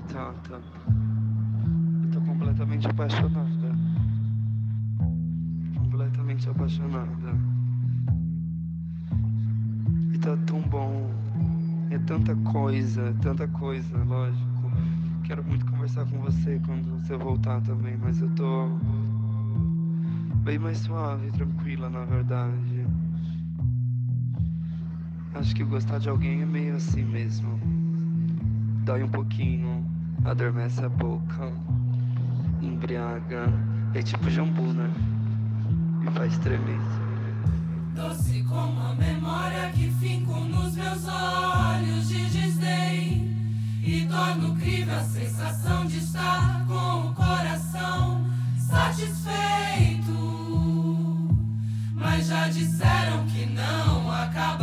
Tá. Eu tô completamente apaixonada. Completamente apaixonada. E tá tão bom. É tanta coisa, lógico. Quero muito conversar com você quando você voltar também, mas eu tô bem mais suave, tranquila, na verdade. Acho que gostar de alguém é meio assim mesmo. Dói um pouquinho, adormece a boca, embriaga. É tipo jambu, né? Me faz tremer. Doce como a memória que finco nos meus olhos de desdém, e torno crível a sensação de estar com o coração satisfeito. Mas já disseram que não acaba